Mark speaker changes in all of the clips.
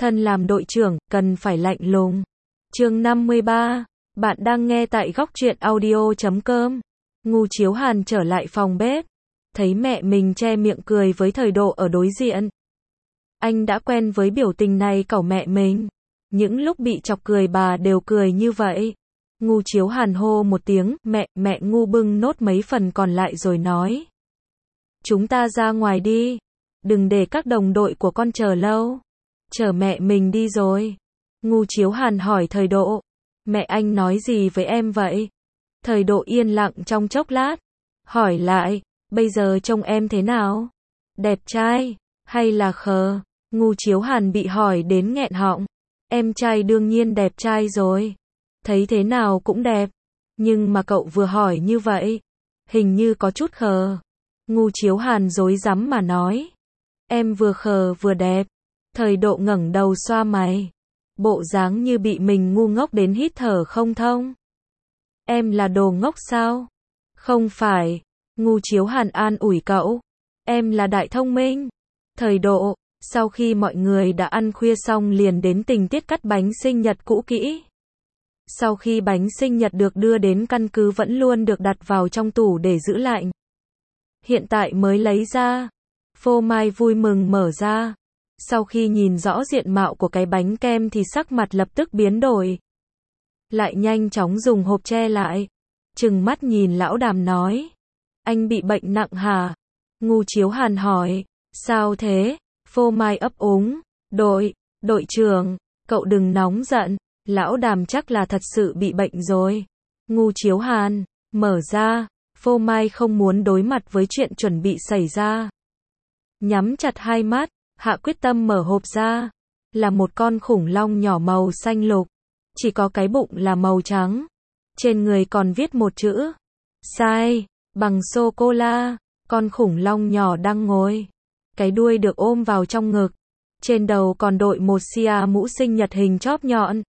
Speaker 1: thân làm đội trưởng, cần phải lạnh lùng. Chương 53, bạn đang nghe tại góc truyện audio.com. Ngu Chiếu Hàn trở lại phòng bếp, thấy mẹ mình che miệng cười với Thời Độ ở đối diện. Anh đã quen với biểu tình này cẩu mẹ mình. Những lúc bị chọc cười bà đều cười như vậy. Ngu Chiếu Hàn hô một tiếng, mẹ Ngu bưng nốt mấy phần còn lại rồi nói. Chúng ta ra ngoài đi. Đừng để các đồng đội của con chờ lâu. Chờ mẹ mình đi rồi. Ngu Chiếu Hàn hỏi Thời Độ. Mẹ anh nói gì với em vậy? Thời Độ yên lặng trong chốc lát. Hỏi lại, bây giờ trông em thế nào? Đẹp trai, hay là khờ? Ngu Chiếu Hàn bị hỏi đến nghẹn họng. Em trai đương nhiên đẹp trai rồi. Thấy thế nào cũng đẹp. Nhưng mà cậu vừa hỏi như vậy. Hình như có chút khờ. Ngu Chiếu Hàn rối rắm mà nói. Em vừa khờ vừa đẹp. Thời Độ ngẩng đầu xoa mày. Bộ dáng như bị mình ngu ngốc đến hít thở không thông. Em là đồ ngốc sao? Không phải. Ngu Chiếu Hàn an ủi cậu. Em là đại thông minh. Thời Độ, sau khi mọi người đã ăn khuya xong liền đến tình tiết cắt bánh sinh nhật cũ kỹ. Sau khi bánh sinh nhật được đưa đến căn cứ vẫn luôn được đặt vào trong tủ để giữ lạnh. Hiện tại mới lấy ra. Phô Mai vui mừng mở ra. Sau khi nhìn rõ diện mạo của cái bánh kem thì sắc mặt lập tức biến đổi. Lại nhanh chóng dùng hộp che lại. Trừng mắt nhìn Lão Đàm nói. Anh bị bệnh nặng hả? Ngu Chiếu Hàn hỏi. Sao thế? Phô Mai ấp úng. Đội trưởng, cậu đừng nóng giận. Lão Đàm chắc là thật sự bị bệnh rồi. Ngu Chiếu Hàn, mở ra. Phô Mai không muốn đối mặt với chuyện chuẩn bị xảy ra. Nhắm chặt hai mắt, hạ quyết tâm mở hộp ra. Là một con khủng long nhỏ màu xanh lục. Chỉ có cái bụng là màu trắng. Trên người còn viết một chữ. Sai, bằng sô-cô-la. Con khủng long nhỏ đang ngồi. Cái đuôi được ôm vào trong ngực. Trên đầu còn đội một xia mũ sinh nhật hình chóp nhọn.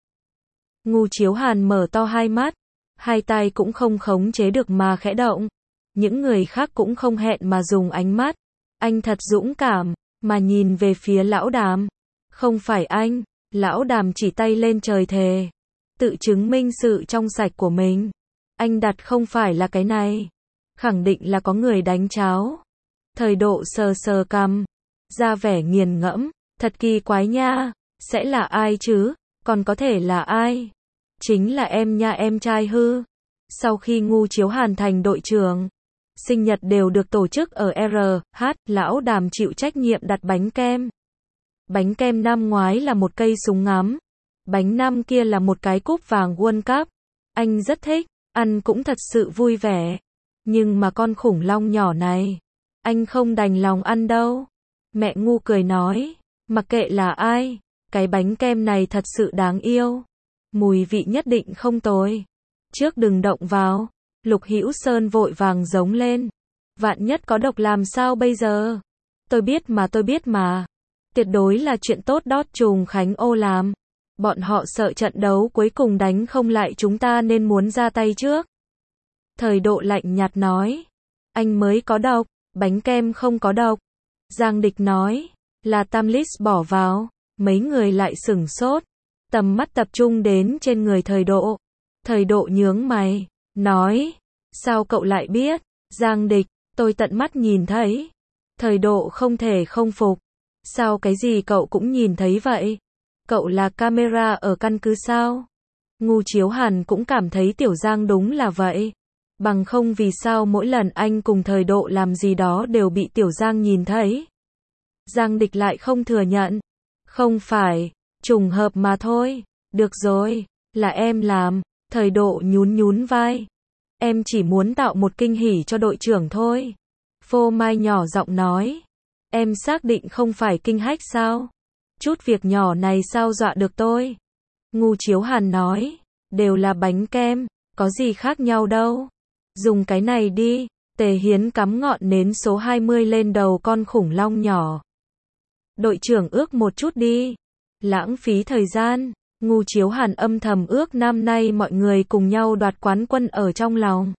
Speaker 1: Ngu Chiếu Hàn mở to hai mắt. Hai tay cũng không khống chế được mà khẽ động. Những người khác cũng không hẹn mà dùng ánh mắt. Anh thật dũng cảm, mà nhìn về phía Lão Đàm. Không phải anh, Lão Đàm chỉ tay lên trời thề. Tự chứng minh sự trong sạch của mình. Anh đặt không phải là cái này. Khẳng định là có người đánh cháo. Thời Độ sờ sờ cằm. Ra vẻ nghiền ngẫm. Thật kỳ quái nha. Sẽ là ai chứ? Còn có thể là ai? Chính là em nha em trai hư. Sau khi Ngu Chiếu Hàn thành đội trưởng, sinh nhật đều được tổ chức ở RH, Lão Đàm chịu trách nhiệm đặt bánh kem. Bánh kem năm ngoái là một cây súng ngắm. Bánh năm kia là một cái cúp vàng World Cup. Anh rất thích, ăn cũng thật sự vui vẻ. Nhưng mà con khủng long nhỏ này, anh không đành lòng ăn đâu. Mẹ Ngu cười nói, mặc kệ là ai, cái bánh kem này thật sự đáng yêu. Mùi vị nhất định không tồi. Trước đừng động vào. Lục Hữu Sơn vội vàng giống lên. Vạn nhất có độc làm sao bây giờ? Tôi biết mà. Tuyệt đối là chuyện tốt đót Trùng Khánh Ô làm. Bọn họ sợ trận đấu cuối cùng đánh không lại chúng ta nên muốn ra tay trước. Thời Độ lạnh nhạt nói. Anh mới có độc, bánh kem không có độc. Giang Địch nói. Là Tamlis bỏ vào. Mấy người lại sửng sốt. Tầm mắt tập trung đến trên người Thời Độ. Thời Độ nhướng mày, nói. Sao cậu lại biết? Giang Địch, tôi tận mắt nhìn thấy. Thời Độ không thể không phục. Sao cái gì cậu cũng nhìn thấy vậy? Cậu là camera ở căn cứ sao? Ngu Chiếu Hàn cũng cảm thấy Tiểu Giang đúng là vậy. Bằng không vì sao mỗi lần anh cùng Thời Độ làm gì đó đều bị Tiểu Giang nhìn thấy. Giang Địch lại không thừa nhận. Không phải, trùng hợp mà thôi. Được rồi, là em làm. Thời Độ nhún vai. Em chỉ muốn tạo một kinh hỉ cho đội trưởng thôi. Phô Mai nhỏ giọng nói. Em xác định không phải kinh hách sao? Chút việc nhỏ này sao dọa được tôi? Ngu Chiếu Hàn nói. Đều là bánh kem, có gì khác nhau đâu. Dùng cái này đi. Tề Hiến cắm ngọn nến số 20 lên đầu con khủng long nhỏ. Đội trưởng ước một chút đi. Lãng phí thời gian. Ngu Chiếu Hàn âm thầm ước năm nay mọi người cùng nhau đoạt quán quân ở trong lòng.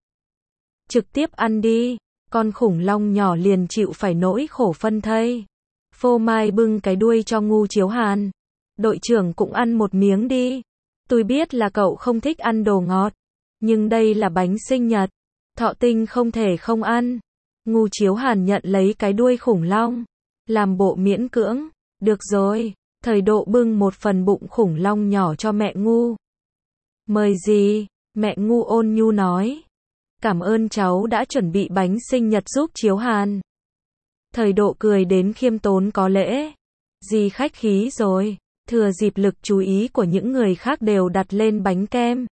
Speaker 1: Trực tiếp ăn đi. Con khủng long nhỏ liền chịu phải nỗi khổ phân thây. Phô Mai bưng cái đuôi cho Ngu Chiếu Hàn. đội trưởng cũng ăn một miếng đi. Tôi biết là cậu không thích ăn đồ ngọt, nhưng đây là bánh sinh nhật. Thọ Tinh không thể không ăn. Ngu Chiếu Hàn nhận lấy cái đuôi khủng long, làm bộ miễn cưỡng. Được rồi. Thời Độ bưng một phần bụng khủng long nhỏ cho mẹ Ngu. Mời gì? Mẹ Ngu ôn nhu nói. Cảm ơn cháu đã chuẩn bị bánh sinh nhật giúp Chiếu Hàn. Thời Độ cười đến khiêm tốn có lễ. Dì khách khí rồi. Thừa dịp lực chú ý của những người khác đều đặt lên bánh kem.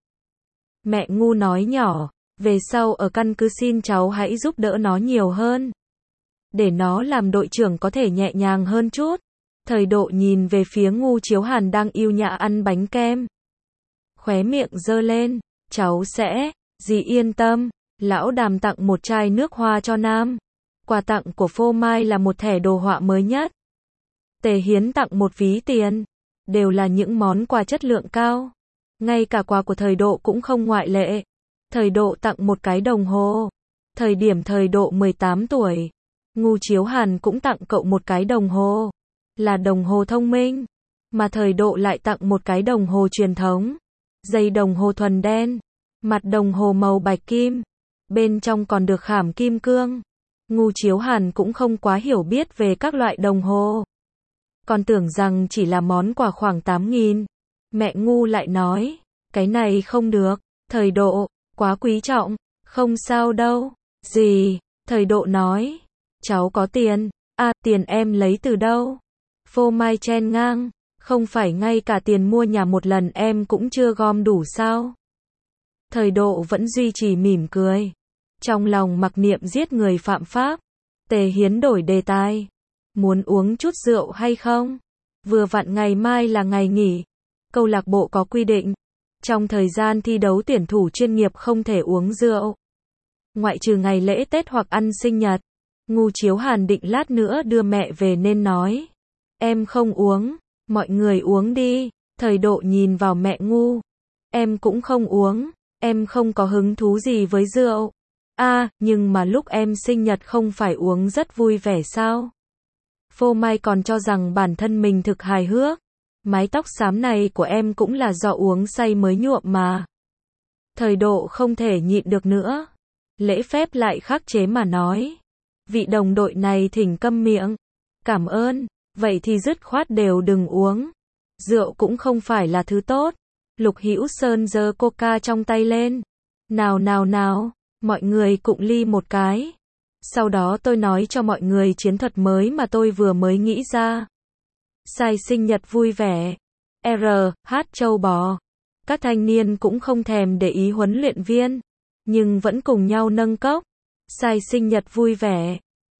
Speaker 1: Mẹ Ngu nói nhỏ, về sau ở căn cứ xin cháu hãy giúp đỡ nó nhiều hơn. Để nó làm đội trưởng có thể nhẹ nhàng hơn chút. Thời Độ nhìn về phía Ngu Chiếu Hàn đang yêu nhã ăn bánh kem. Khóe miệng giơ lên, cháu sẽ, dì yên tâm. Lão Đàm tặng một chai nước hoa cho Nam. Quà tặng của Phô Mai là một thẻ đồ họa mới nhất. Tề Hiến tặng một ví tiền. Đều là những món quà chất lượng cao. Ngay cả quà của Thời Độ cũng không ngoại lệ. Thời Độ tặng một cái đồng hồ. Thời điểm Thời Độ 18 tuổi, Ngu Chiếu Hàn cũng tặng cậu một cái đồng hồ. Là đồng hồ thông minh. Mà Thời Độ lại tặng một cái đồng hồ truyền thống. Dây đồng hồ thuần đen. Mặt đồng hồ màu bạch kim. Bên trong còn được khảm kim cương. Ngu Chiếu Hàn cũng không quá hiểu biết về các loại đồng hồ. Còn tưởng rằng chỉ là món quà khoảng 8.000. Mẹ Ngu lại nói, cái này không được, Thời Độ, quá quý trọng, không sao đâu. Gì? Thời Độ nói, cháu có tiền. À, tiền em lấy từ đâu? Phô Mai chen ngang, không phải ngay cả tiền mua nhà một lần em cũng chưa gom đủ sao? Thời Độ vẫn duy trì mỉm cười. Trong lòng mặc niệm giết người phạm pháp. Tề Hiến đổi đề tài. Muốn uống chút rượu hay không? Vừa vặn ngày mai là ngày nghỉ. Câu lạc bộ có quy định. Trong thời gian thi đấu tuyển thủ chuyên nghiệp không thể uống rượu. Ngoại trừ ngày lễ Tết hoặc ăn sinh nhật. Ngu Chiếu Hàn định lát nữa đưa mẹ về nên nói. Em không uống. Mọi người uống đi. Thời Độ nhìn vào mẹ Ngu. Em cũng không uống. Em không có hứng thú gì với rượu. À, nhưng mà lúc em sinh nhật không phải uống rất vui vẻ sao? Phô Mai còn cho rằng bản thân mình thực hài hước. Mái tóc xám này của em cũng là do uống say mới nhuộm mà. Thời Độ không thể nhịn được nữa. Lễ phép lại khắc chế mà nói. Vị đồng đội này thỉnh câm miệng. Cảm ơn, vậy thì dứt khoát đều đừng uống. Rượu cũng không phải là thứ tốt. Lục Hữu Sơn giơ coca trong tay lên. Nào nào nào, mọi người cụng ly một cái. Sau đó tôi nói cho mọi người chiến thuật mới mà tôi vừa mới nghĩ ra. Sai sinh nhật vui vẻ. Hát trâu bò. Các thanh niên cũng không thèm để ý huấn luyện viên, nhưng vẫn cùng nhau nâng cốc. Sai sinh nhật vui vẻ.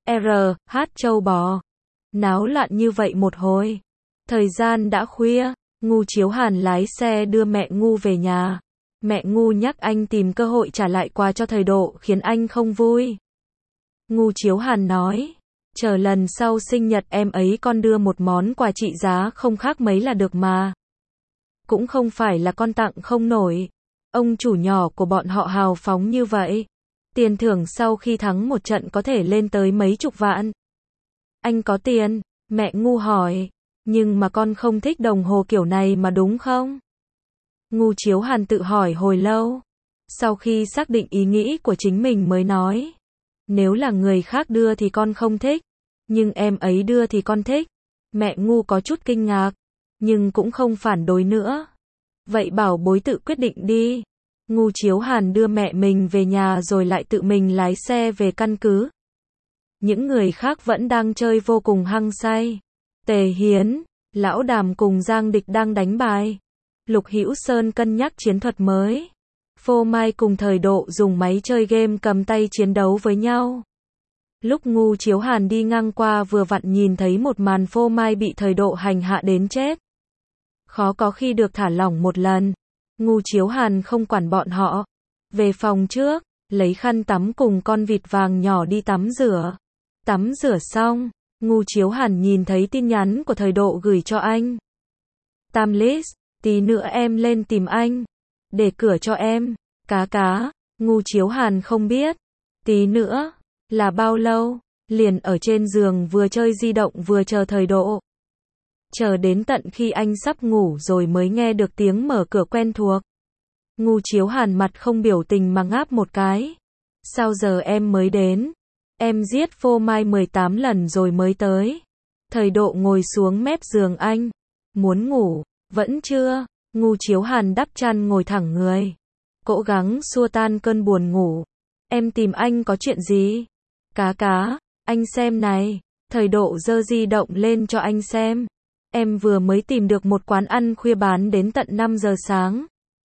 Speaker 1: Hát trâu bò. Náo loạn như vậy một hồi. Thời gian đã khuya. Ngu Chiếu Hàn lái xe đưa mẹ Ngu về nhà. Mẹ Ngu nhắc anh tìm cơ hội trả lại quà cho Thời Độ khiến anh không vui. Ngu Chiếu Hàn nói, chờ lần sau sinh nhật em ấy con đưa một món quà trị giá không khác mấy là được mà. Cũng không phải là con tặng không nổi. Ông chủ nhỏ của bọn họ hào phóng như vậy. Tiền thưởng sau khi thắng một trận có thể lên tới mấy chục vạn. Anh có tiền? Mẹ Ngu hỏi. Nhưng mà con không thích đồng hồ kiểu này mà đúng không? Ngu Chiếu Hàn tự hỏi hồi lâu. Sau khi xác định ý nghĩ của chính mình mới nói. Nếu là người khác đưa thì con không thích. Nhưng em ấy đưa thì con thích. Mẹ Ngu có chút kinh ngạc. Nhưng cũng không phản đối nữa. Vậy bảo bối tự quyết định đi. Ngu Chiếu Hàn đưa mẹ mình về nhà rồi lại tự mình lái xe về căn cứ. Những người khác vẫn đang chơi vô cùng hăng say. Tề Hiến, Lão Đàm cùng Giang Địch đang đánh bài. Lục Hữu Sơn cân nhắc chiến thuật mới. Phô Mai cùng Thời Độ dùng máy chơi game cầm tay chiến đấu với nhau. Lúc Ngu Chiếu Hàn đi ngang qua vừa vặn nhìn thấy một màn Phô Mai bị Thời Độ hành hạ đến chết. Khó có khi được thả lỏng một lần. Ngu Chiếu Hàn không quản bọn họ. Về phòng trước, lấy khăn tắm cùng con vịt vàng nhỏ đi tắm rửa. Tắm rửa xong, Ngu Chiếu Hàn nhìn thấy tin nhắn của Thời Độ gửi cho anh. Tam List, tí nữa em lên tìm anh. Để cửa cho em. Cá. Ngu Chiếu Hàn không biết. Tí nữa, là bao lâu? Liền ở trên giường vừa chơi di động vừa chờ Thời Độ. Chờ đến tận khi anh sắp ngủ rồi mới nghe được tiếng mở cửa quen thuộc. Ngu Chiếu Hàn mặt không biểu tình mà ngáp một cái. Sao giờ em mới đến? Em giết phô mai 18 lần rồi mới tới. Thời Độ ngồi xuống mép giường anh. Muốn ngủ, vẫn chưa? Ngu Chiếu Hàn đắp chăn ngồi thẳng người. Cố gắng xua tan cơn buồn ngủ. Em tìm anh có chuyện gì? Cá, anh xem này. Thời Độ giơ di động lên cho anh xem. Em vừa mới tìm được một quán ăn khuya bán đến tận 5 giờ sáng.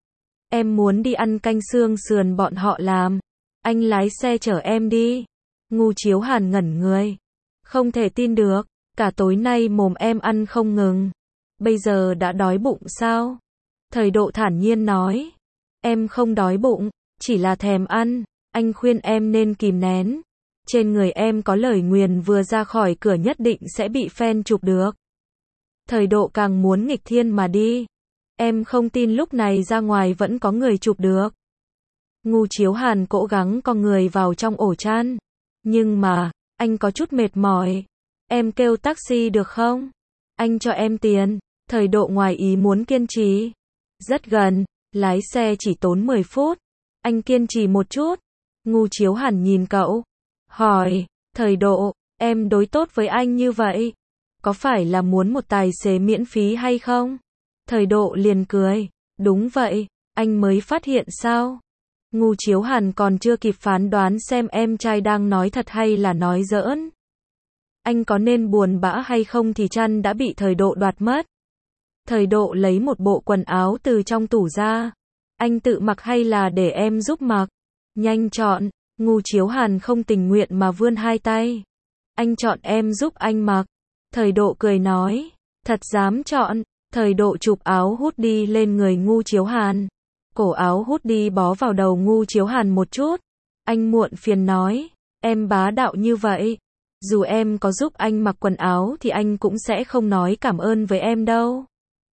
Speaker 1: Em muốn đi ăn canh xương sườn bọn họ làm. Anh lái xe chở em đi. Ngu Chiếu Hàn ngẩn người. Không thể tin được. Cả tối nay mồm em ăn không ngừng. Bây giờ đã đói bụng sao? Thời Độ thản nhiên nói. Em không đói bụng, chỉ là thèm ăn. Anh khuyên em nên kìm nén. Trên người em có lời nguyền vừa ra khỏi cửa nhất định sẽ bị fan chụp được. Thời Độ càng muốn nghịch thiên mà đi. Em không tin lúc này ra ngoài vẫn có người chụp được. Ngu Chiếu Hàn cố gắng co người vào trong ổ chăn. Nhưng mà, anh có chút mệt mỏi. Em kêu taxi được không? Anh cho em tiền. Thời Độ ngoài ý muốn kiên trì. Rất gần, lái xe chỉ tốn 10 phút. Anh kiên trì một chút. Ngu Chiếu Hàn nhìn cậu. Hỏi, Thời Độ, em đối tốt với anh như vậy. Có phải là muốn một tài xế miễn phí hay không? Thời Độ liền cười. Đúng vậy, anh mới phát hiện sao? Ngu Chiếu Hàn còn chưa kịp phán đoán xem em trai đang nói thật hay là nói giỡn. Anh có nên buồn bã hay không thì chăn đã bị Thời Độ đoạt mất. Thời Độ lấy một bộ quần áo từ trong tủ ra. Anh tự mặc hay là để em giúp mặc? Nhanh chọn. Ngu Chiếu Hàn không tình nguyện mà vươn hai tay. Anh chọn em giúp anh mặc. Thời Độ cười nói. Thật dám chọn. Thời Độ chụp áo hoodie lên người Ngu Chiếu Hàn. Cổ áo hoodie bó vào đầu Ngu Chiếu Hàn một chút. Anh muộn phiền nói. Em bá đạo như vậy. Dù em có giúp anh mặc quần áo thì anh cũng sẽ không nói cảm ơn với em đâu.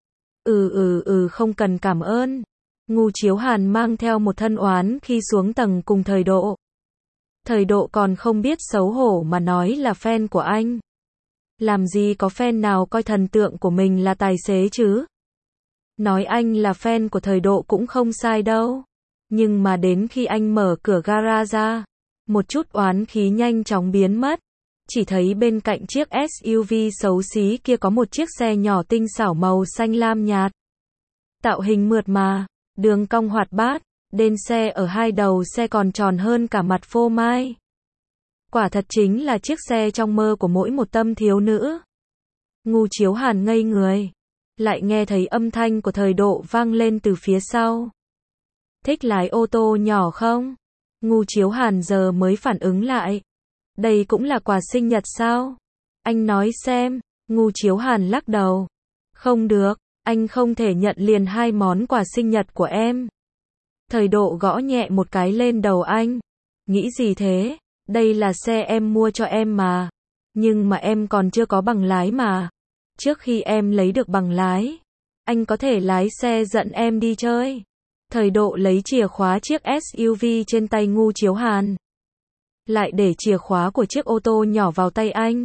Speaker 1: Không cần cảm ơn. Ngu Chiếu Hàn mang theo một thân oán khi xuống tầng cùng Thời Độ. Thời Độ còn không biết xấu hổ mà nói là fan của anh. Làm gì có fan nào coi thần tượng của mình là tài xế chứ? Nói anh là fan của Thời Độ cũng không sai đâu. Nhưng mà đến khi anh mở cửa gara ra, một chút oán khí nhanh chóng biến mất. Chỉ thấy bên cạnh chiếc SUV xấu xí kia có một chiếc xe nhỏ tinh xảo màu xanh lam nhạt. Tạo hình mượt mà, đường cong hoạt bát, đên xe ở hai đầu xe còn tròn hơn cả mặt phô mai. Quả thật chính là chiếc xe trong mơ của mỗi một tâm thiếu nữ. Ngu Chiếu Hàn ngây người. Lại nghe thấy âm thanh của Thời Độ vang lên từ phía sau. Thích lái ô tô nhỏ không? Ngu Chiếu Hàn giờ mới phản ứng lại. Đây cũng là quà sinh nhật sao? Anh nói xem. Ngu Chiếu Hàn lắc đầu. Không được, anh không thể nhận liền hai món quà sinh nhật của em. Thời Độ gõ nhẹ một cái lên đầu anh. Nghĩ gì thế? Đây là xe em mua cho em mà. Nhưng mà em còn chưa có bằng lái mà. Trước khi em lấy được bằng lái, anh có thể lái xe dẫn em đi chơi. Thời Độ lấy chìa khóa chiếc SUV trên tay Ngu Chiếu Hàn. Lại để chìa khóa của chiếc ô tô nhỏ vào tay anh.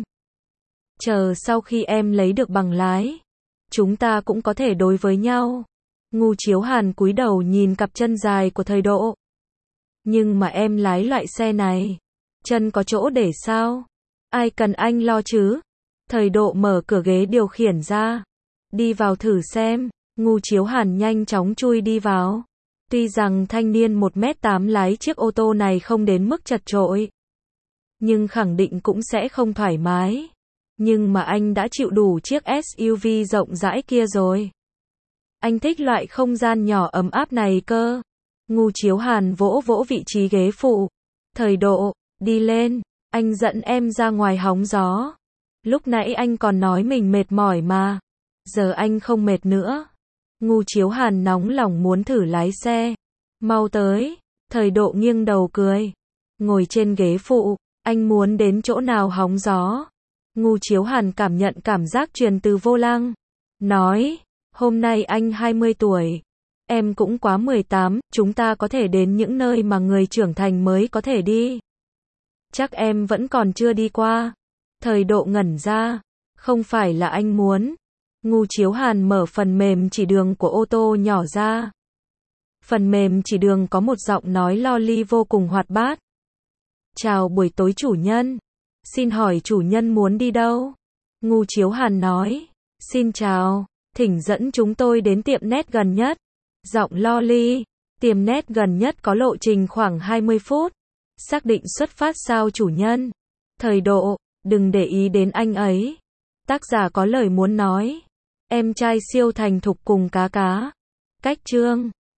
Speaker 1: Chờ sau khi em lấy được bằng lái, chúng ta cũng có thể đối với nhau. Ngu Chiếu Hàn cúi đầu nhìn cặp chân dài của Thời Độ. Nhưng mà em lái loại xe này, chân có chỗ để sao? Ai cần anh lo chứ? Thời Độ mở cửa ghế điều khiển ra. Đi vào thử xem. Ngu Chiếu Hàn nhanh chóng chui đi vào. Tuy rằng thanh niên 1m8 lái chiếc ô tô này không đến mức chật chội, nhưng khẳng định cũng sẽ không thoải mái. Nhưng mà anh đã chịu đủ chiếc SUV rộng rãi kia rồi. Anh thích loại không gian nhỏ ấm áp này cơ. Ngu Chiếu Hàn vỗ vỗ vị trí ghế phụ. Thời Độ, đi lên, anh dẫn em ra ngoài hóng gió. Lúc nãy anh còn nói mình mệt mỏi mà. Giờ anh không mệt nữa. Ngu Chiếu Hàn nóng lòng muốn thử lái xe. Mau tới. Thời Độ nghiêng đầu cười. Ngồi trên ghế phụ, anh muốn đến chỗ nào hóng gió. Ngu Chiếu Hàn cảm nhận cảm giác truyền từ vô lăng. Nói, hôm nay anh 20 tuổi. Em cũng quá 18, chúng ta có thể đến những nơi mà người trưởng thành mới có thể đi. Chắc em vẫn còn chưa đi qua. Thời Độ ngẩn ra. Không phải là anh muốn. Ngu Chiếu Hàn mở phần mềm chỉ đường của ô tô nhỏ ra. Phần mềm chỉ đường có một giọng nói loli vô cùng hoạt bát. Chào buổi tối chủ nhân. Xin hỏi chủ nhân muốn đi đâu? Ngu Chiếu Hàn nói. Xin chào, thỉnh dẫn chúng tôi đến tiệm net gần nhất. Giọng loli. Tiệm net gần nhất có lộ trình khoảng 20 phút. Xác định xuất phát sao chủ nhân? Thời độ, đừng để ý đến anh ấy. Tác giả có lời muốn nói. Em trai siêu thành thục cùng cá cá. Cách chương